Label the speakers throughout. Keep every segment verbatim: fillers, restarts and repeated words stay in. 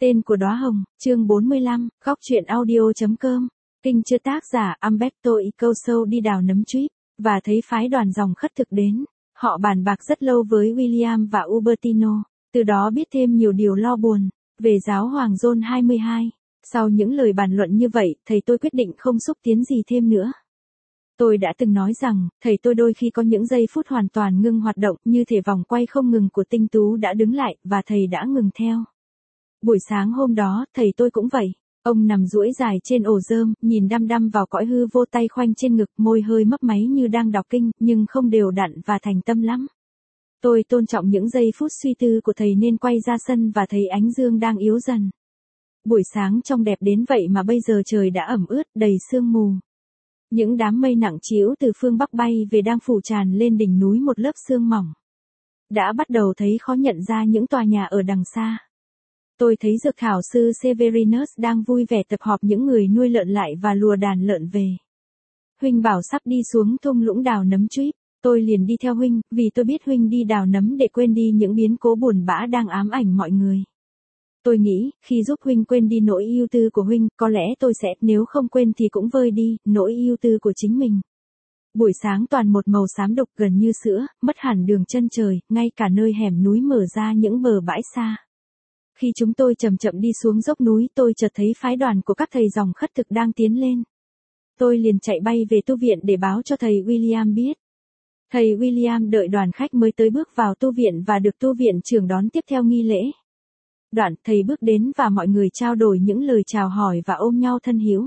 Speaker 1: Tên của đóa hồng, chương bốn mươi lăm, góc truyện audio.com. Kinh chưa tác giả Umberto Eco đi đào nấm trip, và thấy phái đoàn dòng khất thực đến. Họ bàn bạc rất lâu với William và Ubertino, từ đó biết thêm nhiều điều lo buồn, về giáo hoàng John hai mươi hai. Sau những lời bàn luận như vậy, thầy tôi quyết định không xúc tiến gì thêm nữa. Tôi đã từng nói rằng, thầy tôi đôi khi có những giây phút hoàn toàn ngưng hoạt động, như thể vòng quay không ngừng của tinh tú đã đứng lại, và thầy đã ngừng theo. Buổi sáng hôm đó, thầy tôi cũng vậy. Ông nằm duỗi dài trên ổ rơm, nhìn đăm đăm vào cõi hư vô, tay khoanh trên ngực, môi hơi mấp máy như đang đọc kinh, nhưng không đều đặn và thành tâm lắm. Tôi tôn trọng những giây phút suy tư của thầy nên quay ra sân và thấy ánh dương đang yếu dần. Buổi sáng trông đẹp đến vậy mà bây giờ trời đã ẩm ướt, đầy sương mù. Những đám mây nặng trĩu từ phương Bắc bay về đang phủ tràn lên đỉnh núi một lớp sương mỏng. Đã bắt đầu thấy khó nhận ra những tòa nhà ở đằng xa. Tôi thấy dược thảo sư Severinus đang vui vẻ tập họp những người nuôi lợn lại và lùa đàn lợn về. Huynh bảo sắp đi xuống thung lũng đào nấm trip, tôi liền đi theo Huynh, vì tôi biết Huynh đi đào nấm để quên đi những biến cố buồn bã đang ám ảnh mọi người. Tôi nghĩ, khi giúp Huynh quên đi nỗi ưu tư của Huynh, có lẽ tôi sẽ, nếu không quên thì cũng vơi đi, nỗi ưu tư của chính mình. Buổi sáng toàn một màu xám đục gần như sữa, mất hẳn đường chân trời, ngay cả nơi hẻm núi mở ra những bờ bãi xa. Khi chúng tôi chậm chậm đi xuống dốc núi, tôi chợt thấy phái đoàn của các thầy dòng khất thực đang tiến lên. Tôi liền chạy bay về tu viện để báo cho thầy William biết. Thầy William đợi đoàn khách mới tới bước vào tu viện và được tu viện trưởng đón tiếp theo nghi lễ. Đoạn, thầy bước đến và mọi người trao đổi những lời chào hỏi và ôm nhau thân hữu.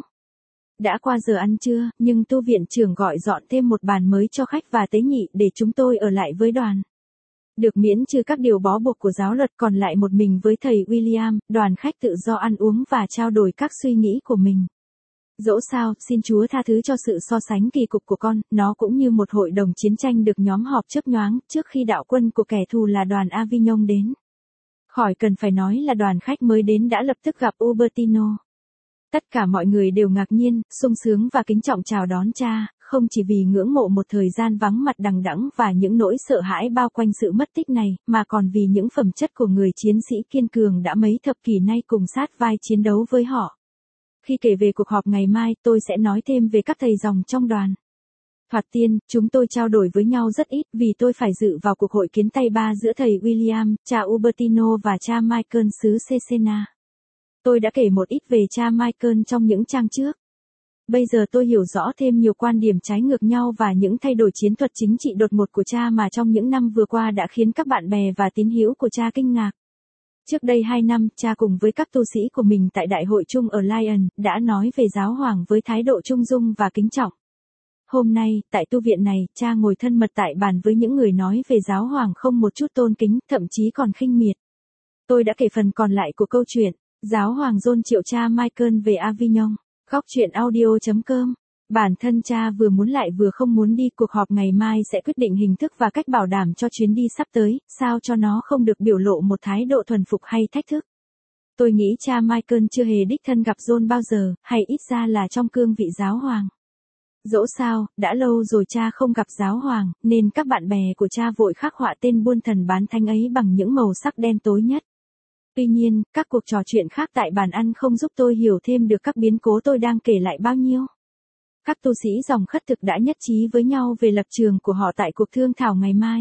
Speaker 1: Đã qua giờ ăn trưa, nhưng tu viện trưởng gọi dọn thêm một bàn mới cho khách và tế nhị để chúng tôi ở lại với đoàn. Được miễn trừ các điều bó buộc của giáo luật, còn lại một mình với thầy William, đoàn khách tự do ăn uống và trao đổi các suy nghĩ của mình. Dẫu sao, xin Chúa tha thứ cho sự so sánh kỳ cục của con, nó cũng như một hội đồng chiến tranh được nhóm họp chớp nhoáng, trước khi đạo quân của kẻ thù là đoàn Avignon đến. Khỏi cần phải nói là đoàn khách mới đến đã lập tức gặp Ubertino. Tất cả mọi người đều ngạc nhiên, sung sướng và kính trọng chào đón cha, không chỉ vì ngưỡng mộ một thời gian vắng mặt đằng đẵng và những nỗi sợ hãi bao quanh sự mất tích này, mà còn vì những phẩm chất của người chiến sĩ kiên cường đã mấy thập kỷ nay cùng sát vai chiến đấu với họ. Khi kể về cuộc họp ngày mai, tôi sẽ nói thêm về các thầy dòng trong đoàn. Thoạt tiên, chúng tôi trao đổi với nhau rất ít vì tôi phải dự vào cuộc hội kiến tay ba giữa thầy William, cha Ubertino và cha Michael xứ Cesena. Tôi đã kể một ít về cha Michael trong những trang trước. Bây giờ tôi hiểu rõ thêm nhiều quan điểm trái ngược nhau và những thay đổi chiến thuật chính trị đột ngột của cha mà trong những năm vừa qua đã khiến các bạn bè và tín hữu của cha kinh ngạc. Trước đây hai năm, cha cùng với các tu sĩ của mình tại đại hội chung ở Lyon, đã nói về giáo hoàng với thái độ trung dung và kính trọng. Hôm nay, tại tu viện này, cha ngồi thân mật tại bàn với những người nói về giáo hoàng không một chút tôn kính, thậm chí còn khinh miệt. Tôi đã kể phần còn lại của câu chuyện, giáo hoàng John triệu cha Michael về Avignon. Góc truyện audio.com. Bản thân cha vừa muốn lại vừa không muốn đi, cuộc họp ngày mai sẽ quyết định hình thức và cách bảo đảm cho chuyến đi sắp tới, sao cho nó không được biểu lộ một thái độ thuần phục hay thách thức. Tôi nghĩ cha Michael chưa hề đích thân gặp John bao giờ, hay ít ra là trong cương vị giáo hoàng. Dẫu sao, đã lâu rồi cha không gặp giáo hoàng, nên các bạn bè của cha vội khắc họa tên buôn thần bán thánh ấy bằng những màu sắc đen tối nhất. Tuy nhiên, các cuộc trò chuyện khác tại bàn ăn không giúp tôi hiểu thêm được các biến cố tôi đang kể lại bao nhiêu. Các tu sĩ dòng khất thực đã nhất trí với nhau về lập trường của họ tại cuộc thương thảo ngày mai.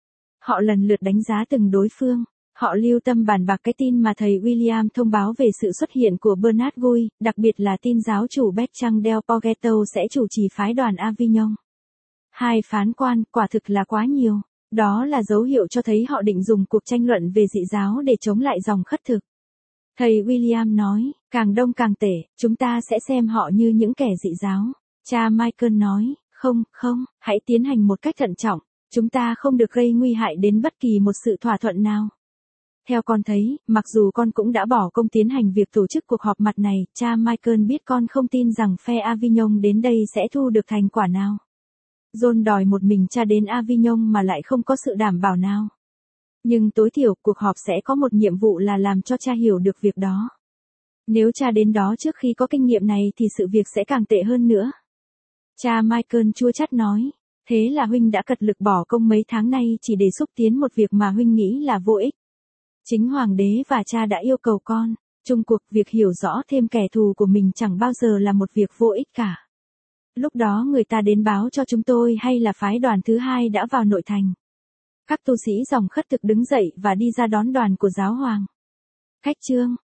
Speaker 1: Họ lần lượt đánh giá từng đối phương. Họ lưu tâm bàn bạc cái tin mà thầy William thông báo về sự xuất hiện của Bernard Guy, đặc biệt là tin giáo chủ Bertrand del Poggetto sẽ chủ trì phái đoàn Avignon. Hai phán quan, quả thực là quá nhiều. Đó là dấu hiệu cho thấy họ định dùng cuộc tranh luận về dị giáo để chống lại dòng khất thực. Thầy William nói, càng đông càng tệ, chúng ta sẽ xem họ như những kẻ dị giáo. Cha Michael nói, không, không, hãy tiến hành một cách thận trọng, chúng ta không được gây nguy hại đến bất kỳ một sự thỏa thuận nào. Theo con thấy, mặc dù con cũng đã bỏ công tiến hành việc tổ chức cuộc họp mặt này, cha Michael biết con không tin rằng phe Avignon đến đây sẽ thu được thành quả nào. John đòi một mình cha đến Avignon mà lại không có sự đảm bảo nào. Nhưng tối thiểu, cuộc họp sẽ có một nhiệm vụ là làm cho cha hiểu được việc đó. Nếu cha đến đó trước khi có kinh nghiệm này thì sự việc sẽ càng tệ hơn nữa. Cha Michael chua chát nói, thế là Huynh đã cật lực bỏ công mấy tháng nay chỉ để xúc tiến một việc mà Huynh nghĩ là vô ích. Chính Hoàng đế và cha đã yêu cầu con. Chung cuộc việc hiểu rõ thêm kẻ thù của mình chẳng bao giờ là một việc vô ích cả. Lúc đó người ta đến báo cho chúng tôi hay là phái đoàn thứ hai đã vào nội thành. Các tu sĩ dòng khất thực đứng dậy và đi ra đón đoàn của giáo hoàng. Khách trương.